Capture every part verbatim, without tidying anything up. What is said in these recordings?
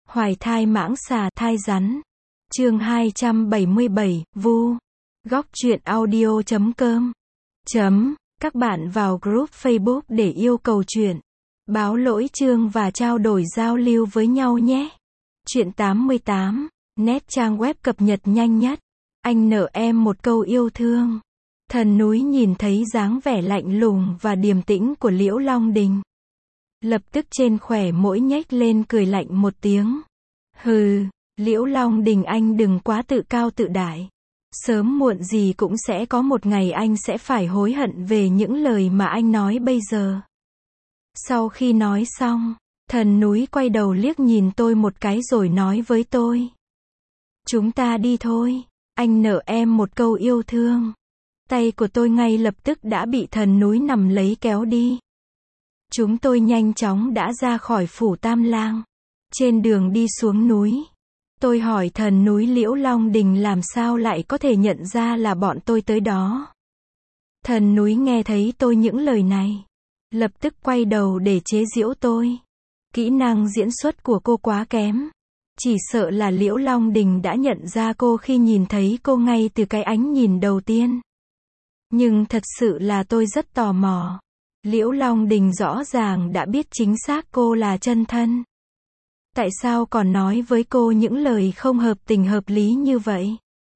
Hoài thai mãng xà thai rắn. Chương hai trăm bảy mươi bảy, Vu. Góc truyện audio chấm com. Chấm. Các bạn vào group Facebook để yêu cầu truyện, báo lỗi chương và trao đổi giao lưu với nhau nhé. Truyện tám mươi tám, net trang web cập nhật nhanh nhất. Anh nợ em một câu yêu thương. Thần núi nhìn thấy dáng vẻ lạnh lùng và điềm tĩnh của Liễu Long Đình, lập tức trên khóe môi nhếch lên cười lạnh một tiếng. Hừ, Liễu Long Đình, anh đừng quá tự cao tự đại. Sớm muộn gì cũng sẽ có một ngày anh sẽ phải hối hận về những lời mà anh nói bây giờ. Sau khi nói xong, thần núi quay đầu liếc nhìn tôi một cái rồi nói với tôi. Chúng ta đi thôi, anh nợ em một câu yêu thương. Tay của tôi ngay lập tức đã bị thần núi nắm lấy kéo đi. Chúng tôi nhanh chóng đã ra khỏi phủ Tam Lang. Trên đường đi xuống núi, tôi hỏi thần núi Liễu Long Đình làm sao lại có thể nhận ra là bọn tôi tới đó. Thần núi nghe thấy tôi những lời này, lập tức quay đầu để chế giễu tôi. Kỹ năng diễn xuất của cô quá kém. Chỉ sợ là Liễu Long Đình đã nhận ra cô khi nhìn thấy cô ngay từ cái ánh nhìn đầu tiên. Nhưng thật sự là tôi rất tò mò. Liễu Long Đình rõ ràng đã biết chính xác cô là chân thân. Tại sao còn nói với cô những lời không hợp tình hợp lý như vậy?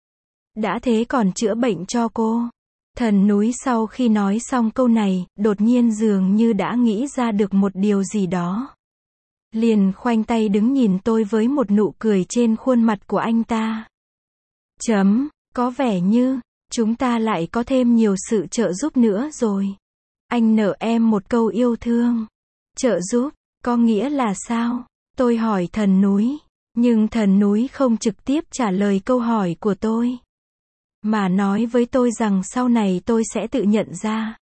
Đã thế còn chữa bệnh cho cô. Thần núi sau khi nói xong câu này, đột nhiên dường như đã nghĩ ra được một điều gì đó. Liền khoanh tay đứng nhìn tôi với một nụ cười trên khuôn mặt của anh ta. Chấm, có vẻ như chúng ta lại có thêm nhiều sự trợ giúp nữa rồi. Anh nợ em một câu yêu thương. Trợ giúp, có nghĩa là sao? Tôi hỏi thần núi, nhưng thần núi không trực tiếp trả lời câu hỏi của tôi, mà nói với tôi rằng sau này tôi sẽ tự nhận ra.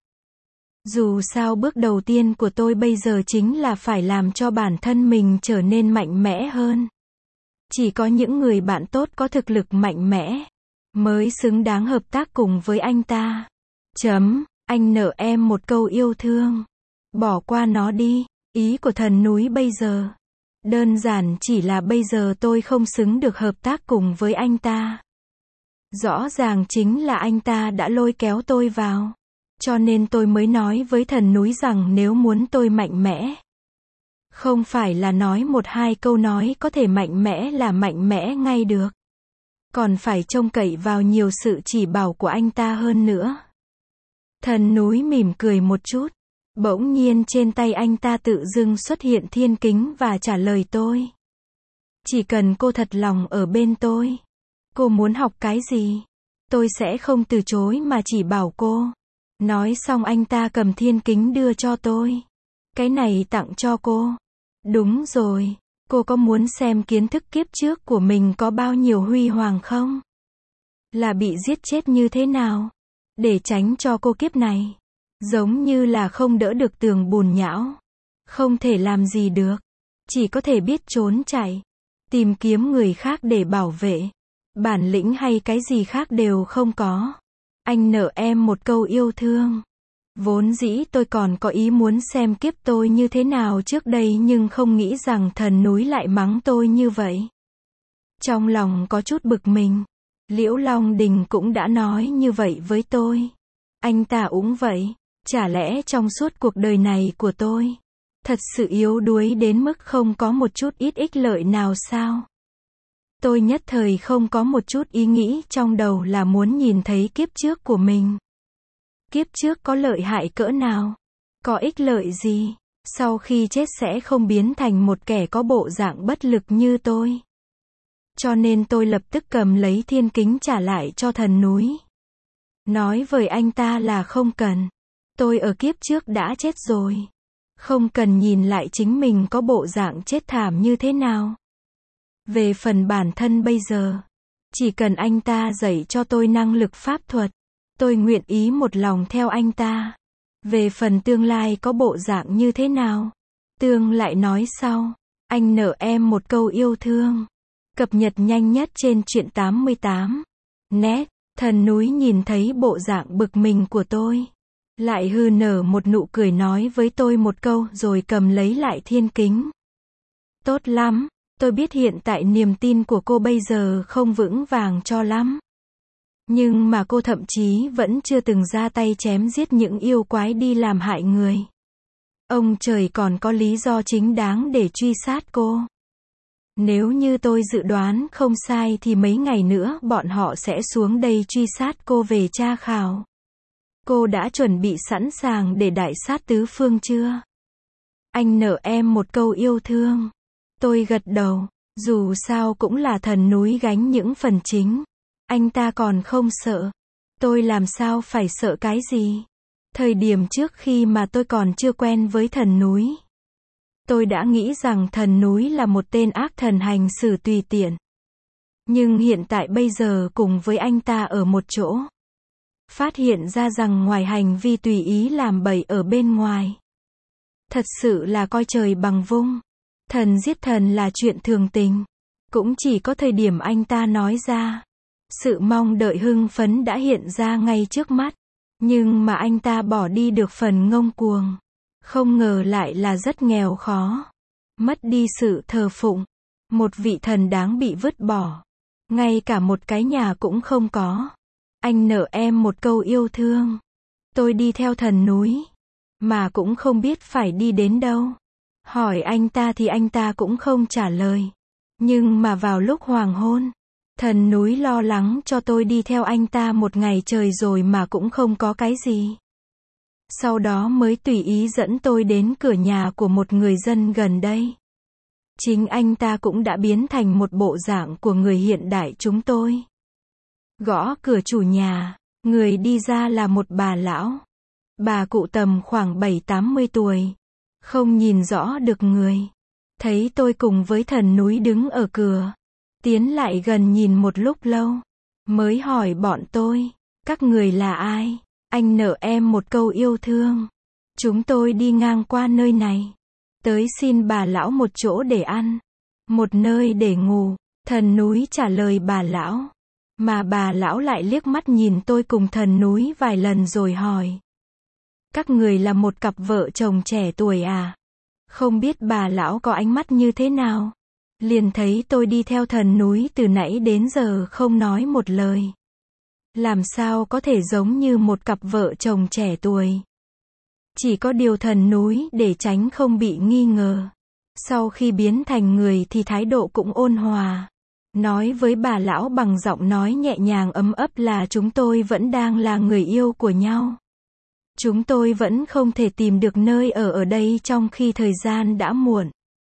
Dù sao bước đầu tiên của tôi bây giờ chính là phải làm cho bản thân mình trở nên mạnh mẽ hơn. Chỉ có những người bạn tốt có thực lực mạnh mẽ mới xứng đáng hợp tác cùng với anh ta. Chấm, anh nợ em một câu yêu thương. Bỏ qua nó đi. Ý của thần núi bây giờ đơn giản chỉ là bây giờ tôi không xứng được hợp tác cùng với anh ta. Rõ ràng chính là anh ta đã lôi kéo tôi vào. Cho nên tôi mới nói với thần núi rằng nếu muốn tôi mạnh mẽ, không phải là nói một hai câu nói có thể mạnh mẽ là mạnh mẽ ngay được. Còn phải trông cậy vào nhiều sự chỉ bảo của anh ta hơn nữa. Thần núi mỉm cười một chút. Bỗng nhiên trên tay anh ta tự dưng xuất hiện thiên kính và trả lời tôi. Chỉ cần cô thật lòng ở bên tôi, cô muốn học cái gì, tôi sẽ không từ chối mà chỉ bảo cô. Nói xong anh ta cầm thiên kính đưa cho tôi. Cái này tặng cho cô. Đúng rồi, cô có muốn xem kiến thức kiếp trước của mình có bao nhiêu huy hoàng không? Là bị giết chết như thế nào? Để tránh cho cô kiếp này giống như là không đỡ được tường bùn nhão. Không thể làm gì được. Chỉ có thể biết trốn chạy. Tìm kiếm người khác để bảo vệ. Bản lĩnh hay cái gì khác đều không có. Anh nợ em một câu yêu thương. Vốn dĩ tôi còn có ý muốn xem kiếp tôi như thế nào trước đây nhưng không nghĩ rằng thần núi lại mắng tôi như vậy. Trong lòng có chút bực mình. Liễu Long Đình cũng đã nói như vậy với tôi. Anh ta cũng vậy. Chả lẽ trong suốt cuộc đời này của tôi, thật sự yếu đuối đến mức không có một chút ít ích lợi nào sao? Tôi nhất thời không có một chút ý nghĩ trong đầu là muốn nhìn thấy kiếp trước của mình. Kiếp trước có lợi hại cỡ nào? Có ích lợi gì? Sau khi chết sẽ không biến thành một kẻ có bộ dạng bất lực như tôi. Cho nên tôi lập tức cầm lấy thiên kính trả lại cho thần núi. Nói với anh ta là không cần. Tôi ở kiếp trước đã chết rồi. Không cần nhìn lại chính mình có bộ dạng chết thảm như thế nào. Về phần bản thân bây giờ, chỉ cần anh ta dạy cho tôi năng lực pháp thuật, tôi nguyện ý một lòng theo anh ta. Về phần tương lai có bộ dạng như thế nào, tương lại nói sau. Anh nợ em một câu yêu thương. Cập nhật nhanh nhất trên truyện tám mươi tám. Net, thần núi nhìn thấy bộ dạng bực mình của tôi, lại hừ nở một nụ cười nói với tôi một câu rồi cầm lấy lại thiên kính. Tốt lắm, Tôi biết hiện tại niềm tin của cô bây giờ không vững vàng cho lắm. Nhưng mà cô thậm chí vẫn chưa từng ra tay chém giết những yêu quái đi làm hại người. Ông trời còn có lý do chính đáng để truy sát cô. Nếu như tôi dự đoán không sai thì mấy ngày nữa bọn họ sẽ xuống đây truy sát cô về tra khảo. Cô đã chuẩn bị sẵn sàng để đại sát tứ phương chưa? Anh nợ em một câu yêu thương. Tôi gật đầu. Dù sao cũng là thần núi gánh những phần chính. Anh ta còn không sợ. Tôi làm sao phải sợ cái gì? Thời điểm trước khi mà tôi còn chưa quen với thần núi, tôi đã nghĩ rằng thần núi là một tên ác thần hành xử tùy tiện. Nhưng hiện tại bây giờ cùng với anh ta ở một chỗ, phát hiện ra rằng ngoài hành vi tùy ý làm bậy ở bên ngoài, thật sự là coi trời bằng vung. Thần giết thần là chuyện thường tình. Cũng chỉ có thời điểm anh ta nói ra, sự mong đợi hưng phấn đã hiện ra ngay trước mắt. Nhưng mà anh ta bỏ đi được phần ngông cuồng. Không ngờ lại là rất nghèo khó. Mất đi sự thờ phụng. Một vị thần đáng bị vứt bỏ. Ngay cả một cái nhà cũng không có. Anh nợ em một câu yêu thương. Tôi đi theo thần núi, mà cũng không biết phải đi đến đâu. Hỏi anh ta thì anh ta cũng không trả lời. Nhưng mà vào lúc hoàng hôn, thần núi lo lắng cho tôi đi theo anh ta một ngày trời rồi mà cũng không có cái gì. Sau đó mới tùy ý dẫn tôi đến cửa nhà của một người dân gần đây. Chính anh ta cũng đã biến thành một bộ dạng của người hiện đại chúng tôi. Gõ cửa chủ nhà, người đi ra là một bà lão. Bà cụ tầm khoảng bảy tám mươi tuổi. Không nhìn rõ được người. Thấy tôi cùng với thần núi đứng ở cửa. Tiến lại gần nhìn một lúc lâu. Mới hỏi bọn tôi. Các người là ai? Anh nợ em một câu yêu thương. Chúng tôi đi ngang qua nơi này. Tới xin bà lão một chỗ để ăn. Một nơi để ngủ. Thần núi trả lời bà lão. Mà bà lão lại liếc mắt nhìn tôi cùng thần núi vài lần rồi hỏi. Các người là một cặp vợ chồng trẻ tuổi à? Không biết bà lão có ánh mắt như thế nào? Liền thấy tôi đi theo thần núi từ nãy đến giờ không nói một lời. Làm sao có thể giống như một cặp vợ chồng trẻ tuổi? Chỉ có điều thần núi để tránh không bị nghi ngờ. Sau khi biến thành người thì thái độ cũng ôn hòa. Nói với bà lão bằng giọng nói nhẹ nhàng ấm ấp là chúng tôi vẫn đang là người yêu của nhau. Chúng tôi vẫn không thể tìm được nơi ở ở đây trong khi thời gian đã muộn.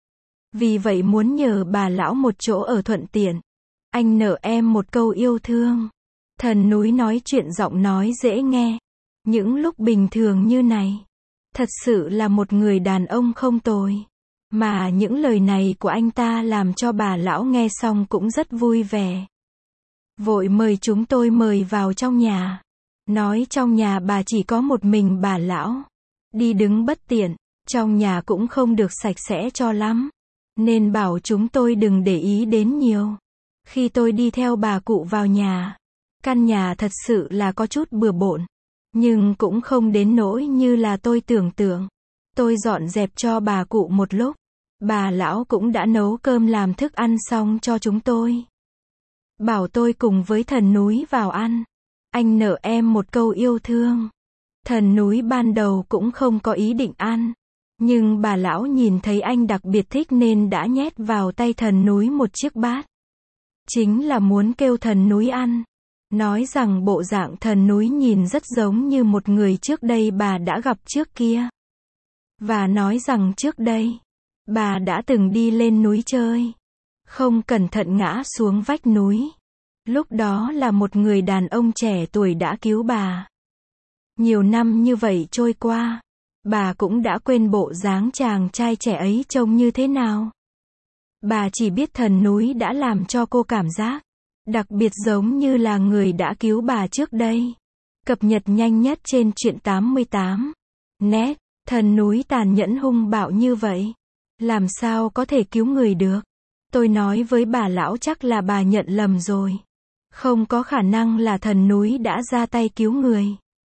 Vì vậy muốn nhờ bà lão một chỗ ở thuận tiện. Anh nợ em một câu yêu thương. Thần núi nói chuyện giọng nói dễ nghe. Những lúc bình thường như này, thật sự là một người đàn ông không tồi. Mà những lời này của anh ta làm cho bà lão nghe xong cũng rất vui vẻ. Vội mời chúng tôi mời vào trong nhà. Nói trong nhà bà chỉ có một mình bà lão. Đi đứng bất tiện, trong nhà cũng không được sạch sẽ cho lắm. Nên bảo chúng tôi đừng để ý đến nhiều. Khi tôi đi theo bà cụ vào nhà, căn nhà thật sự là có chút bừa bộn. Nhưng cũng không đến nỗi như là tôi tưởng tượng. Tôi dọn dẹp cho bà cụ một lúc. Bà lão cũng đã nấu cơm làm thức ăn xong cho chúng tôi. Bảo tôi cùng với thần núi vào ăn. Anh nợ em một câu yêu thương. Thần núi ban đầu cũng không có ý định ăn. Nhưng bà lão nhìn thấy anh đặc biệt thích nên đã nhét vào tay thần núi một chiếc bát. Chính là muốn kêu thần núi ăn. Nói rằng bộ dạng thần núi nhìn rất giống như một người trước đây bà đã gặp trước kia. Và nói rằng trước đây, bà đã từng đi lên núi chơi. Không cẩn thận ngã xuống vách núi. Lúc đó là một người đàn ông trẻ tuổi đã cứu bà. Nhiều năm như vậy trôi qua, bà cũng đã quên bộ dáng chàng trai trẻ ấy trông như thế nào. Bà chỉ biết thần núi đã làm cho cô cảm giác đặc biệt giống như là người đã cứu bà trước đây. Cập nhật nhanh nhất trên truyện tám mươi tám net. Thần núi tàn nhẫn hung bạo như vậy, làm sao có thể cứu người được? Tôi nói với bà lão chắc là bà nhận lầm rồi. Không có khả năng là thần núi đã ra tay cứu người.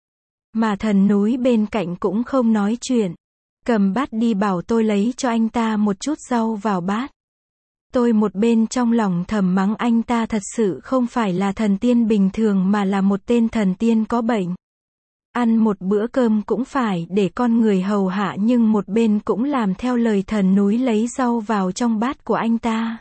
Mà thần núi bên cạnh cũng không nói chuyện. Cầm bát đi bảo tôi lấy cho anh ta một chút rau vào bát. Tôi một bên trong lòng thầm mắng anh ta thật sự không phải là thần tiên bình thường mà là một tên thần tiên có bệnh. Ăn một bữa cơm cũng phải để con người hầu hạ nhưng một bên cũng làm theo lời thần núi lấy rau vào trong bát của anh ta.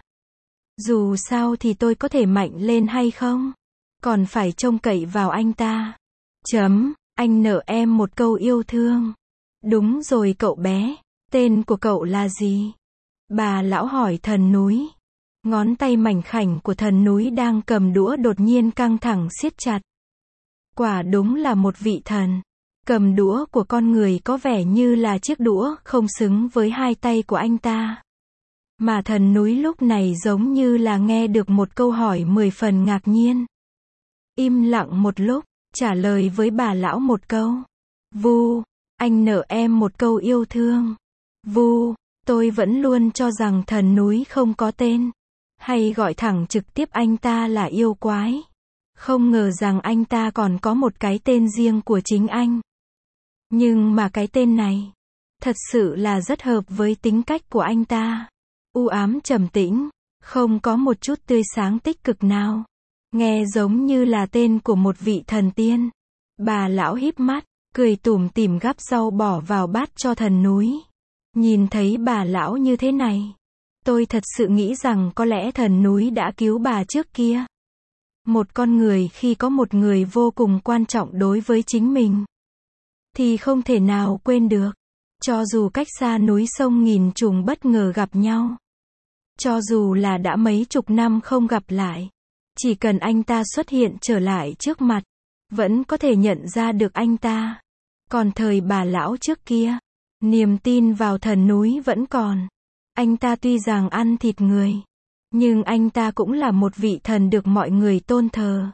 Dù sao thì tôi có thể mạnh lên hay không? Còn phải trông cậy vào anh ta. Chấm, anh nợ em một câu yêu thương. Đúng rồi cậu bé, tên của cậu là gì? Bà lão hỏi thần núi. Ngón tay mảnh khảnh của thần núi đang cầm đũa đột nhiên căng thẳng siết chặt. Quả đúng là một vị thần. Cầm đũa của con người có vẻ như là chiếc đũa không xứng với hai tay của anh ta. Mà thần núi lúc này giống như là nghe được một câu hỏi mười phần ngạc nhiên. Im lặng một lúc, trả lời với bà lão một câu. Vu, anh nợ em một câu yêu thương. Vu, tôi vẫn luôn cho rằng thần núi không có tên. Hay gọi thẳng trực tiếp anh ta là yêu quái. Không ngờ rằng anh ta còn có một cái tên riêng của chính anh. Nhưng mà cái tên này, thật sự là rất hợp với tính cách của anh ta. U ám trầm tĩnh, không có một chút tươi sáng tích cực nào. Nghe giống như là tên của một vị thần tiên. Bà lão híp mắt, cười tủm tỉm gắp rau bỏ vào bát cho thần núi. Nhìn thấy bà lão như thế này, tôi thật sự nghĩ rằng có lẽ thần núi đã cứu bà trước kia. Một con người khi có một người vô cùng quan trọng đối với chính mình, thì không thể nào quên được. Cho dù cách xa núi sông nghìn trùng bất ngờ gặp nhau. Cho dù là đã mấy chục năm không gặp lại. Chỉ cần anh ta xuất hiện trở lại trước mặt, vẫn có thể nhận ra được anh ta. Còn thời bà lão trước kia, niềm tin vào thần núi vẫn còn. Anh ta tuy rằng ăn thịt người, nhưng anh ta cũng là một vị thần được mọi người tôn thờ.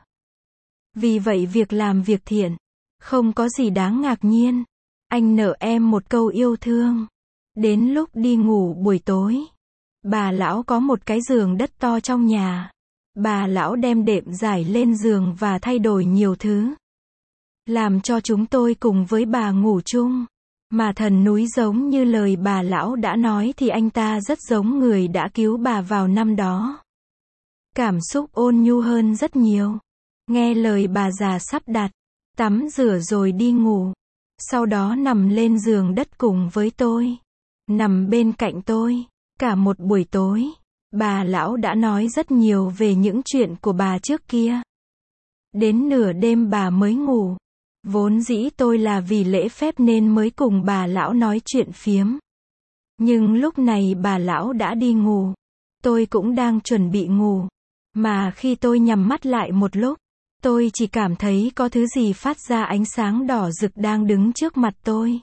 Vì vậy việc làm việc thiện, không có gì đáng ngạc nhiên. Anh nợ em một câu yêu thương. Đến lúc đi ngủ buổi tối, bà lão có một cái giường đất to trong nhà. Bà lão đem đệm trải lên giường và thay đổi nhiều thứ. Làm cho chúng tôi cùng với bà ngủ chung. Mà thần núi giống như lời bà lão đã nói thì anh ta rất giống người đã cứu bà vào năm đó. Cảm xúc ôn nhu hơn rất nhiều. Nghe lời bà già sắp đặt, tắm rửa rồi đi ngủ. Sau đó nằm lên giường đất cùng với tôi. Nằm bên cạnh tôi. Cả một buổi tối, bà lão đã nói rất nhiều về những chuyện của bà trước kia. Đến nửa đêm bà mới ngủ. Vốn dĩ tôi là vì lễ phép nên mới cùng bà lão nói chuyện phiếm. Nhưng lúc này bà lão đã đi ngủ. Tôi cũng đang chuẩn bị ngủ. Mà khi tôi nhắm mắt lại một lúc, tôi chỉ cảm thấy có thứ gì phát ra ánh sáng đỏ rực đang đứng trước mặt tôi.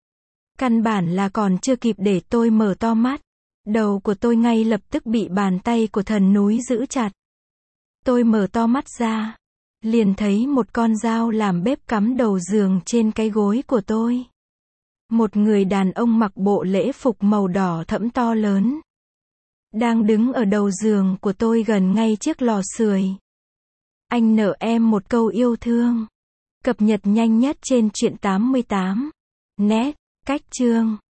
Căn bản là còn chưa kịp để tôi mở to mắt. Đầu của tôi ngay lập tức bị bàn tay của thần núi giữ chặt. Tôi mở to mắt ra. Liền thấy một con dao làm bếp cắm đầu giường trên cái gối của tôi. Một người đàn ông mặc bộ lễ phục màu đỏ thẫm to lớn. Đang đứng ở đầu giường của tôi gần ngay chiếc lò sưởi. Anh nợ em một câu yêu thương. Cập nhật nhanh nhất trên truyện tám mươi tám net, cách chương.